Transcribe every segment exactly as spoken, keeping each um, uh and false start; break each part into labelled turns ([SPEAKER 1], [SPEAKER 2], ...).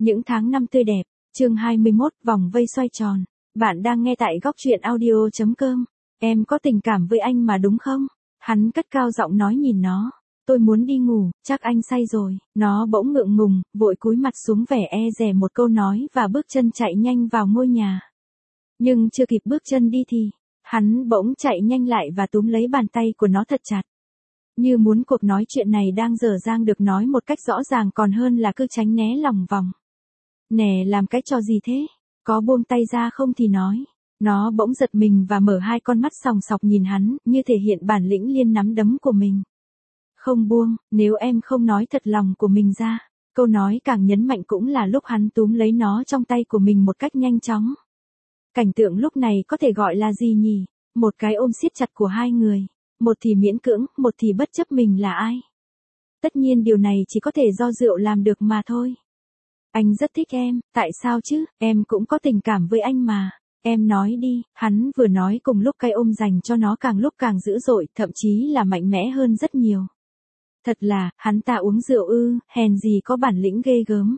[SPEAKER 1] Những tháng năm tươi đẹp, chương hai mươi mốt, vòng vây xoay tròn. Bạn đang nghe tại góc truyện audio chấm com. Em có tình cảm với anh mà đúng không? Hắn cất cao giọng nói nhìn nó. Tôi muốn đi ngủ, chắc anh say rồi. Nó bỗng ngượng ngùng, vội cúi mặt xuống vẻ e dè một câu nói và bước chân chạy nhanh vào ngôi nhà. Nhưng chưa kịp bước chân đi thì, hắn bỗng chạy nhanh lại và túm lấy bàn tay của nó thật chặt. Như muốn cuộc nói chuyện này đang dở dang được nói một cách rõ ràng còn hơn là cứ tránh né lòng vòng. Nè, làm cái trò gì thế? Có buông tay ra không thì nói. Nó bỗng giật mình và mở hai con mắt sòng sọc nhìn hắn, như thể hiện bản lĩnh liên nắm đấm của mình. Không buông, nếu em không nói thật lòng của mình ra. Câu nói càng nhấn mạnh cũng là lúc hắn túm lấy nó trong tay của mình một cách nhanh chóng. Cảnh tượng lúc này có thể gọi là gì nhỉ? Một cái ôm siết chặt của hai người. Một thì miễn cưỡng, một thì bất chấp mình là ai. Tất nhiên điều này chỉ có thể do rượu làm được mà thôi. Anh rất thích em, tại sao chứ, em cũng có tình cảm với anh mà. Em nói đi, hắn vừa nói cùng lúc cái ôm dành cho nó càng lúc càng dữ dội, thậm chí là mạnh mẽ hơn rất nhiều. Thật là, hắn ta uống rượu ư, hèn gì có bản lĩnh ghê gớm.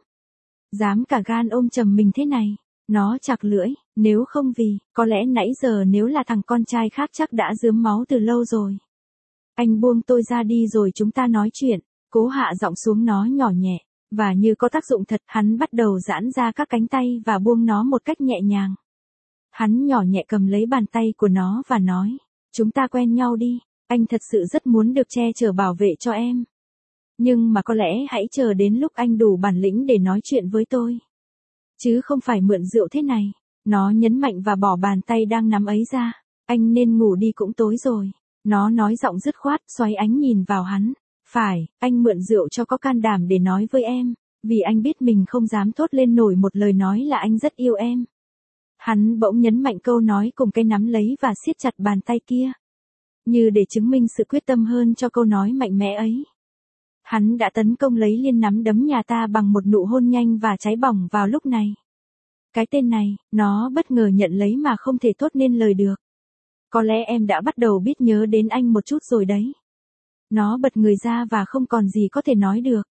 [SPEAKER 1] Dám cả gan ôm chầm mình thế này. Nó chạc lưỡi, nếu không vì, có lẽ nãy giờ nếu là thằng con trai khác chắc đã rướm máu từ lâu rồi. Anh buông tôi ra đi rồi chúng ta nói chuyện, cố hạ giọng xuống nó nhỏ nhẹ, và như có tác dụng thật, hắn bắt đầu giãn ra các cánh tay và buông nó một cách nhẹ nhàng. Hắn nhỏ nhẹ cầm lấy bàn tay của nó và nói, chúng ta quen nhau đi, anh thật sự rất muốn được che chở bảo vệ cho em. Nhưng mà có lẽ hãy chờ đến lúc anh đủ bản lĩnh để nói chuyện với tôi. Chứ không phải mượn rượu thế này. Nó nhấn mạnh và bỏ bàn tay đang nắm ấy ra. Anh nên ngủ đi cũng tối rồi. Nó nói giọng dứt khoát, xoáy ánh nhìn vào hắn. Phải, anh mượn rượu cho có can đảm để nói với em. Vì anh biết mình không dám thốt lên nổi một lời nói là anh rất yêu em. Hắn bỗng nhấn mạnh câu nói cùng cái nắm lấy và siết chặt bàn tay kia. Như để chứng minh sự quyết tâm hơn cho câu nói mạnh mẽ ấy. Hắn đã tấn công lấy liên nắm đấm nhà ta bằng một nụ hôn nhanh và cháy bỏng vào lúc này. Cái tên này, nó bất ngờ nhận lấy mà không thể thốt nên lời được. Có lẽ em đã bắt đầu biết nhớ đến anh một chút rồi đấy. Nó bật người ra và không còn gì có thể nói được.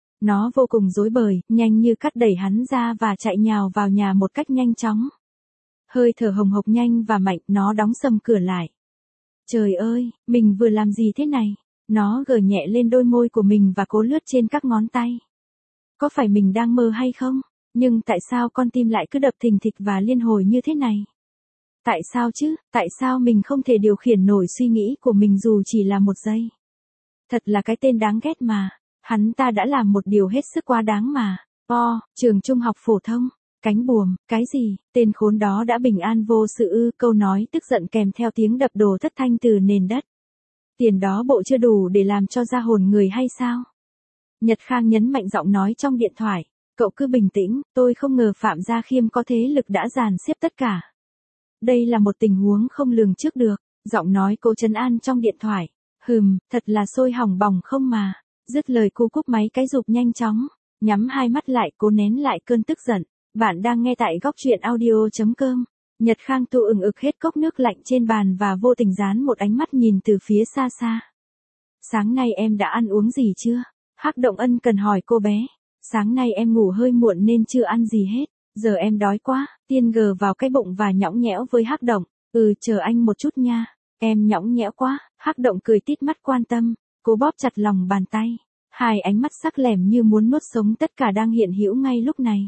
[SPEAKER 1] Nó vô cùng rối bời, nhanh như cắt đẩy hắn ra và chạy nhào vào nhà một cách nhanh chóng. Hơi thở hồng hộc nhanh và mạnh, nó đóng sầm cửa lại. Trời ơi, mình vừa làm gì thế này? Nó gờ nhẹ lên đôi môi của mình và cố lướt trên các ngón tay. Có phải mình đang mơ hay không? Nhưng tại sao con tim lại cứ đập thình thịch và liên hồi như thế này? Tại sao chứ? Tại sao mình không thể điều khiển nổi suy nghĩ của mình dù chỉ là một giây? Thật là cái tên đáng ghét mà. Hắn ta đã làm một điều hết sức quá đáng mà. O, trường trung học phổ thông. Cánh buồm, cái gì? Tên khốn đó đã bình an vô sự ư? Câu nói tức giận kèm theo tiếng đập đồ thất thanh từ nền đất. Tiền đó bộ chưa đủ để làm cho ra hồn người hay sao? Nhật Khang nhấn mạnh giọng nói trong điện thoại. Cậu cứ bình tĩnh, tôi không ngờ Phạm Gia Khiêm có thế lực đã dàn xếp tất cả. Đây là một tình huống không lường trước được, giọng nói cô trấn an trong điện thoại. Hừm, thật là sôi hỏng bỏng không mà. Dứt lời cô cúp máy cái rụp nhanh chóng, nhắm hai mắt lại cố nén lại cơn tức giận. Bạn đang nghe tại góc truyện audio chấm com. Nhật Khang tu ừng ực hết cốc nước lạnh trên bàn và vô tình dán một ánh mắt nhìn từ phía xa xa. Sáng nay em đã ăn uống gì chưa? Hắc Động ân cần hỏi cô bé. Sáng nay em ngủ hơi muộn nên chưa ăn gì hết. Giờ em đói quá. Tiên gờ vào cái bụng và nhõng nhẽo với Hắc Động. Ừ, chờ anh một chút nha. Em nhõng nhẽo quá. Hắc Động cười tít mắt quan tâm. Cô bóp chặt lòng bàn tay. Hai ánh mắt sắc lẻm như muốn nuốt sống tất cả đang hiện hữu ngay lúc này.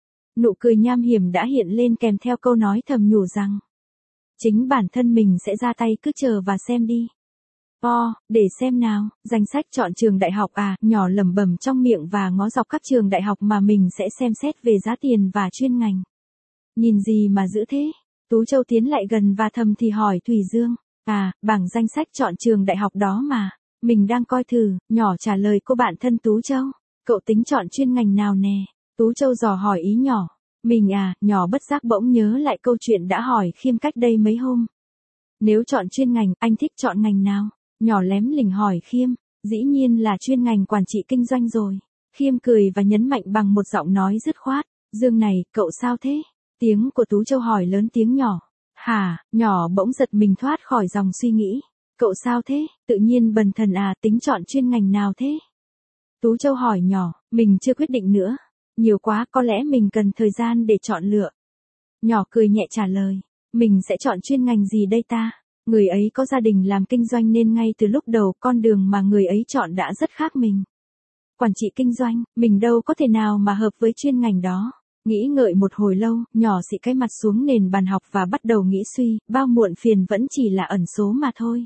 [SPEAKER 1] Nụ cười nham hiểm đã hiện lên kèm theo câu nói thầm nhủ rằng. Chính bản thân mình sẽ ra tay, cứ chờ và xem đi. O, để xem nào, danh sách chọn trường đại học à, nhỏ lẩm bẩm trong miệng và ngó dọc các trường đại học mà mình sẽ xem xét về giá tiền và chuyên ngành. Nhìn gì mà dữ thế? Tú Châu tiến lại gần và thầm thì hỏi Thùy Dương. À, bảng danh sách chọn trường đại học đó mà. Mình đang coi thử, nhỏ trả lời cô bạn thân Tú Châu. Cậu tính chọn chuyên ngành nào nè? Tú Châu dò hỏi ý nhỏ. Mình à, nhỏ bất giác bỗng nhớ lại câu chuyện đã hỏi Khiêm cách đây mấy hôm. Nếu chọn chuyên ngành, anh thích chọn ngành nào? Nhỏ lém lỉnh hỏi Khiêm. Dĩ nhiên là chuyên ngành quản trị kinh doanh rồi. Khiêm cười và nhấn mạnh bằng một giọng nói dứt khoát. Dương này, cậu sao thế? Tiếng của Tú Châu hỏi lớn tiếng nhỏ. Hả, nhỏ bỗng giật mình thoát khỏi dòng suy nghĩ. Cậu sao thế? Tự nhiên bần thần à, tính chọn chuyên ngành nào thế? Tú Châu hỏi nhỏ, mình chưa quyết định nữa. Nhiều quá, có lẽ mình cần thời gian để chọn lựa. Nhỏ cười nhẹ trả lời. Mình sẽ chọn chuyên ngành gì đây ta? Người ấy có gia đình làm kinh doanh nên ngay từ lúc đầu con đường mà người ấy chọn đã rất khác mình. Quản trị kinh doanh, mình đâu có thể nào mà hợp với chuyên ngành đó. Nghĩ ngợi một hồi lâu, nhỏ xị cái mặt xuống nền bàn học và bắt đầu nghĩ suy, bao muộn phiền vẫn chỉ là ẩn số mà thôi.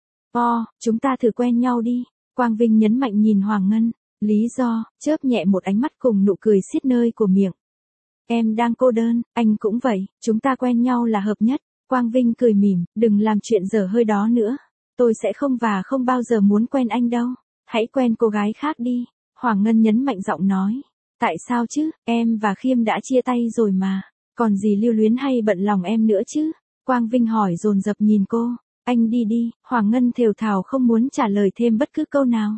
[SPEAKER 1] O, chúng ta thử quen nhau đi. Quang Vinh nhấn mạnh nhìn Hoàng Ngân. Lý do, chớp nhẹ một ánh mắt cùng nụ cười xiết nơi của miệng. Em đang cô đơn, anh cũng vậy, chúng ta quen nhau là hợp nhất. Quang Vinh cười mỉm, đừng làm chuyện dở hơi đó nữa. Tôi sẽ không và không bao giờ muốn quen anh đâu. Hãy quen cô gái khác đi. Hoàng Ngân nhấn mạnh giọng nói. Tại sao chứ, em và Khiêm đã chia tay rồi mà. Còn gì lưu luyến hay bận lòng em nữa chứ? Quang Vinh hỏi dồn dập nhìn cô. Anh đi đi, Hoàng Ngân thều thào không muốn trả lời thêm bất cứ câu nào.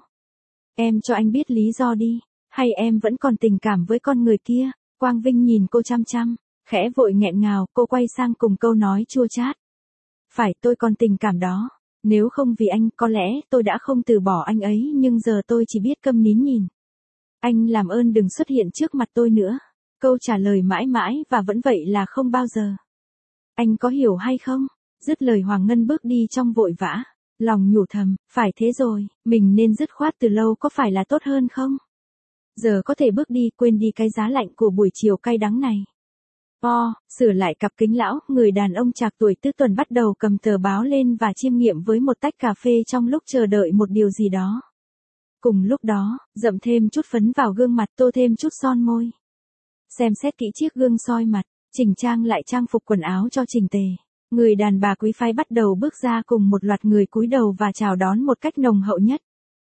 [SPEAKER 1] Em cho anh biết lý do đi, hay em vẫn còn tình cảm với con người kia? Quang Vinh nhìn cô chăm chăm, khẽ vội nghẹn ngào, cô quay sang cùng câu nói chua chát. Phải, tôi còn tình cảm đó. Nếu không vì anh, có lẽ tôi đã không từ bỏ anh ấy, nhưng giờ tôi chỉ biết câm nín nhìn. Anh làm ơn đừng xuất hiện trước mặt tôi nữa. Câu trả lời mãi mãi và vẫn vậy là không bao giờ. Anh có hiểu hay không? Dứt lời Hoàng Ngân bước đi trong vội vã. Lòng nhủ thầm, phải thế rồi, mình nên dứt khoát từ lâu có phải là tốt hơn không? Giờ có thể bước đi, quên đi cái giá lạnh của buổi chiều cay đắng này. O, sửa lại cặp kính lão, người đàn ông trạc tuổi tứ tuần bắt đầu cầm tờ báo lên và chiêm nghiệm với một tách cà phê trong lúc chờ đợi một điều gì đó. Cùng lúc đó, dậm thêm chút phấn vào gương mặt, tô thêm chút son môi. Xem xét kỹ chiếc gương soi mặt, chỉnh trang lại trang phục quần áo cho chỉnh tề. Người đàn bà quý phái bắt đầu bước ra cùng một loạt người cúi đầu và chào đón một cách nồng hậu nhất.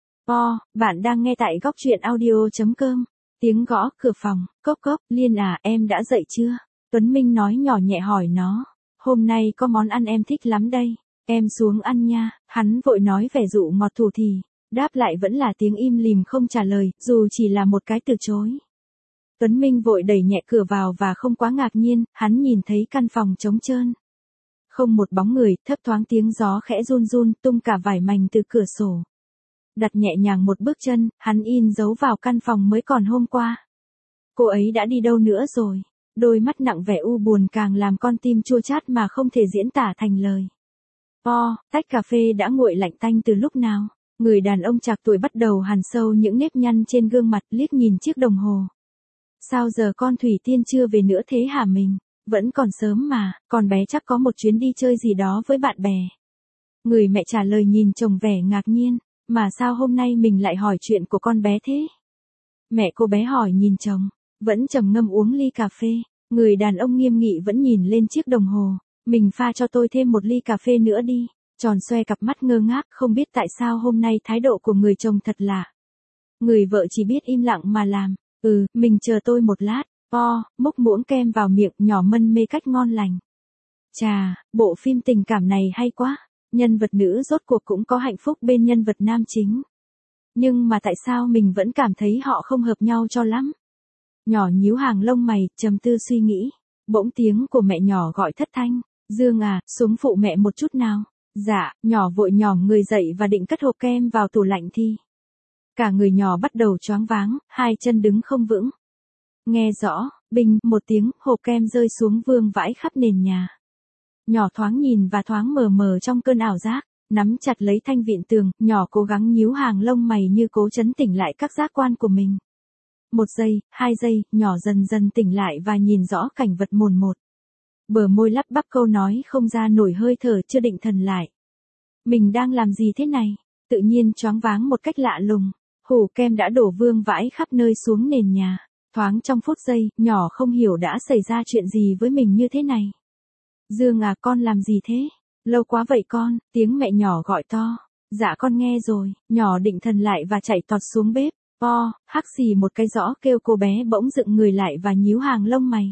[SPEAKER 1] O, bạn đang nghe tại góc truyện audio chấm com. Tiếng gõ cửa phòng, cốc cốc, Liên à, em đã dậy chưa? Tuấn Minh nói nhỏ nhẹ hỏi nó. Hôm nay có món ăn em thích lắm đây. Em xuống ăn nha, hắn vội nói vẻ dụ ngọt thủ thì. Đáp lại vẫn là tiếng im lìm không trả lời, dù chỉ là một cái từ chối. Tuấn Minh vội đẩy nhẹ cửa vào và không quá ngạc nhiên, hắn nhìn thấy căn phòng trống trơn. Không một bóng người, thấp thoáng tiếng gió khẽ run run, tung cả vải mành từ cửa sổ. Đặt nhẹ nhàng một bước chân, hắn in dấu vào căn phòng mới còn hôm qua. Cô ấy đã đi đâu nữa rồi? Đôi mắt nặng vẻ u buồn càng làm con tim chua chát mà không thể diễn tả thành lời. O, tách cà phê đã nguội lạnh tanh từ lúc nào? Người đàn ông trạc tuổi bắt đầu hằn sâu những nếp nhăn trên gương mặt, liếc nhìn chiếc đồng hồ. Sao giờ con Thủy Tiên chưa về nữa thế hả mình? Vẫn còn sớm mà, con bé chắc có một chuyến đi chơi gì đó với bạn bè. Người mẹ trả lời nhìn chồng vẻ ngạc nhiên, mà sao hôm nay mình lại hỏi chuyện của con bé thế? Mẹ cô bé hỏi nhìn chồng, vẫn trầm ngâm uống ly cà phê. Người đàn ông nghiêm nghị vẫn nhìn lên chiếc đồng hồ, mình pha cho tôi thêm một ly cà phê nữa đi. Tròn xoe cặp mắt ngơ ngác, không biết tại sao hôm nay thái độ của người chồng thật lạ. Người vợ chỉ biết im lặng mà làm, ừ, mình chờ tôi một lát. O, múc muỗng kem vào miệng, nhỏ mân mê cách ngon lành. Chà, bộ phim tình cảm này hay quá, nhân vật nữ rốt cuộc cũng có hạnh phúc bên nhân vật nam chính. Nhưng mà tại sao mình vẫn cảm thấy họ không hợp nhau cho lắm? Nhỏ nhíu hàng lông mày, trầm tư suy nghĩ. Bỗng tiếng của mẹ nhỏ gọi thất thanh, Dương à, xuống phụ mẹ một chút nào. Dạ, nhỏ vội nhòm người dậy và định cất hộp kem vào tủ lạnh thì. Cả người nhỏ bắt đầu choáng váng, hai chân đứng không vững. Nghe rõ, bình, một tiếng, hộp kem rơi xuống vương vãi khắp nền nhà. Nhỏ thoáng nhìn và thoáng mờ mờ trong cơn ảo giác, nắm chặt lấy thanh vịn tường, nhỏ cố gắng nhíu hàng lông mày như cố trấn tỉnh lại các giác quan của mình. Một giây, hai giây, nhỏ dần dần tỉnh lại và nhìn rõ cảnh vật mồn một. Bờ môi lắp bắp câu nói không ra nổi hơi thở chưa định thần lại. Mình đang làm gì thế này? Tự nhiên choáng váng một cách lạ lùng. Hủ kem đã đổ vương vãi khắp nơi xuống nền nhà. Thoáng trong phút giây, nhỏ không hiểu đã xảy ra chuyện gì với mình như thế này. Dương à, con làm gì thế? Lâu quá vậy con, tiếng mẹ nhỏ gọi to. Dạ con nghe rồi, nhỏ định thần lại và chạy tọt xuống bếp. O, hắc xì một cái rõ kêu cô bé bỗng dựng người lại và nhíu hàng lông mày.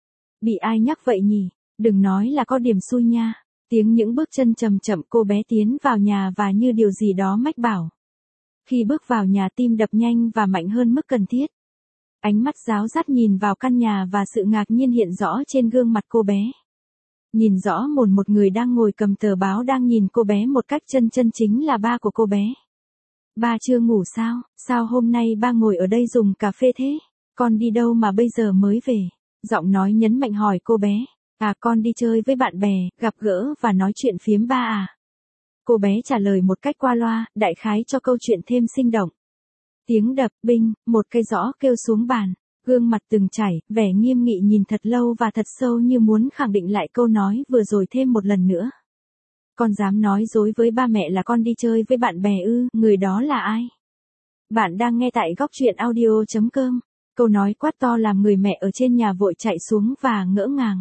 [SPEAKER 1] Bị ai nhắc vậy nhỉ? Đừng nói là có điểm xui nha. Tiếng những bước chân chậm chậm cô bé tiến vào nhà và như điều gì đó mách bảo. Khi bước vào nhà tim đập nhanh và mạnh hơn mức cần thiết. Ánh mắt ráo rắt nhìn vào căn nhà và sự ngạc nhiên hiện rõ trên gương mặt cô bé. Nhìn rõ mồn một người đang ngồi cầm tờ báo đang nhìn cô bé một cách chân chân chính là ba của cô bé. Ba chưa ngủ sao? Sao hôm nay ba ngồi ở đây dùng cà phê thế? Con đi đâu mà bây giờ mới về? Giọng nói nhấn mạnh hỏi cô bé. À con đi chơi với bạn bè, gặp gỡ và nói chuyện phiếm ba à. Cô bé trả lời một cách qua loa, đại khái cho câu chuyện thêm sinh động. Tiếng đập, binh, một cây giõ kêu xuống bàn. Gương mặt từng chảy, vẻ nghiêm nghị nhìn thật lâu và thật sâu như muốn khẳng định lại câu nói vừa rồi thêm một lần nữa. Con dám nói dối với ba mẹ là con đi chơi với bạn bè ư, người đó là ai? Bạn đang nghe tại góc truyện audio chấm com. Câu nói quát to làm người mẹ ở trên nhà vội chạy xuống và ngỡ ngàng.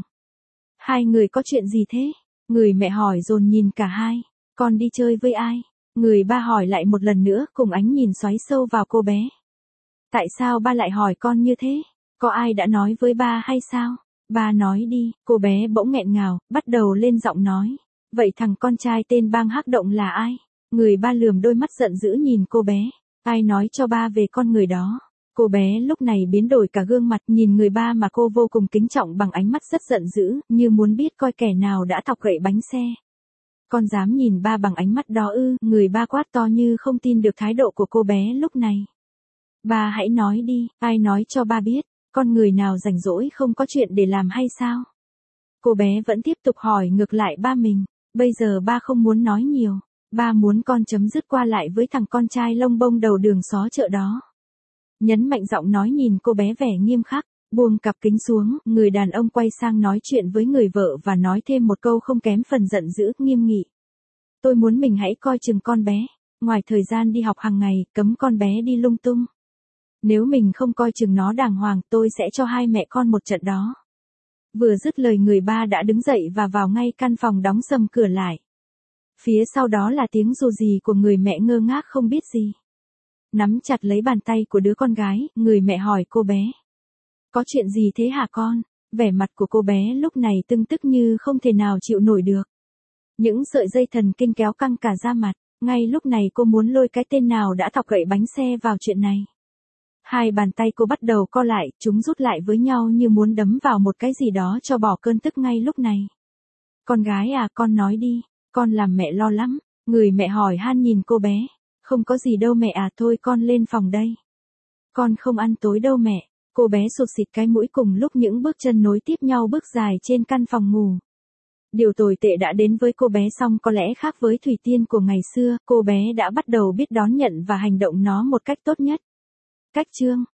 [SPEAKER 1] Hai người có chuyện gì thế? Người mẹ hỏi dồn nhìn cả hai. Con đi chơi với ai? Người ba hỏi lại một lần nữa cùng ánh nhìn xoáy sâu vào cô bé. Tại sao ba lại hỏi con như thế? Có ai đã nói với ba hay sao? Ba nói đi, cô bé bỗng nghẹn ngào, bắt đầu lên giọng nói. Vậy thằng con trai tên Bang Hắc Động là ai? Người ba lườm đôi mắt giận dữ nhìn cô bé. Ai nói cho ba về con người đó? Cô bé lúc này biến đổi cả gương mặt nhìn người ba mà cô vô cùng kính trọng bằng ánh mắt rất giận dữ, như muốn biết coi kẻ nào đã thọc gậy bánh xe. Con dám nhìn ba bằng ánh mắt đó ư? Người ba quát to như không tin được thái độ của cô bé lúc này. Ba hãy nói đi, ai nói cho ba biết, con người nào rảnh rỗi không có chuyện để làm hay sao? Cô bé vẫn tiếp tục hỏi ngược lại ba mình, bây giờ ba không muốn nói nhiều, ba muốn con chấm dứt qua lại với thằng con trai lông bông đầu đường xó chợ đó. Nhấn mạnh giọng nói nhìn cô bé vẻ nghiêm khắc, buông cặp kính xuống, người đàn ông quay sang nói chuyện với người vợ và nói thêm một câu không kém phần giận dữ, nghiêm nghị. Tôi muốn mình hãy coi chừng con bé, ngoài thời gian đi học hàng ngày, cấm con bé đi lung tung. Nếu mình không coi chừng nó đàng hoàng, tôi sẽ cho hai mẹ con một trận đó. Vừa dứt lời người ba đã đứng dậy và vào ngay căn phòng đóng sầm cửa lại. Phía sau đó là tiếng rù rì của người mẹ ngơ ngác không biết gì. Nắm chặt lấy bàn tay của đứa con gái, người mẹ hỏi cô bé. Có chuyện gì thế hả con? Vẻ mặt của cô bé lúc này tưng tức như không thể nào chịu nổi được. Những sợi dây thần kinh kéo căng cả da mặt, ngay lúc này cô muốn lôi cái tên nào đã thọc gậy bánh xe vào chuyện này. Hai bàn tay cô bắt đầu co lại, chúng rút lại với nhau như muốn đấm vào một cái gì đó cho bỏ cơn tức ngay lúc này. Con gái à, con nói đi, con làm mẹ lo lắm. Người mẹ hỏi han nhìn cô bé. Không có gì đâu mẹ à, thôi con lên phòng đây. Con không ăn tối đâu mẹ. Cô bé sụt xịt cái mũi cùng lúc những bước chân nối tiếp nhau bước dài trên căn phòng ngủ. Điều tồi tệ đã đến với cô bé xong có lẽ khác với Thủy Tiên của ngày xưa, cô bé đã bắt đầu biết đón nhận và hành động nó một cách tốt nhất. Cách chương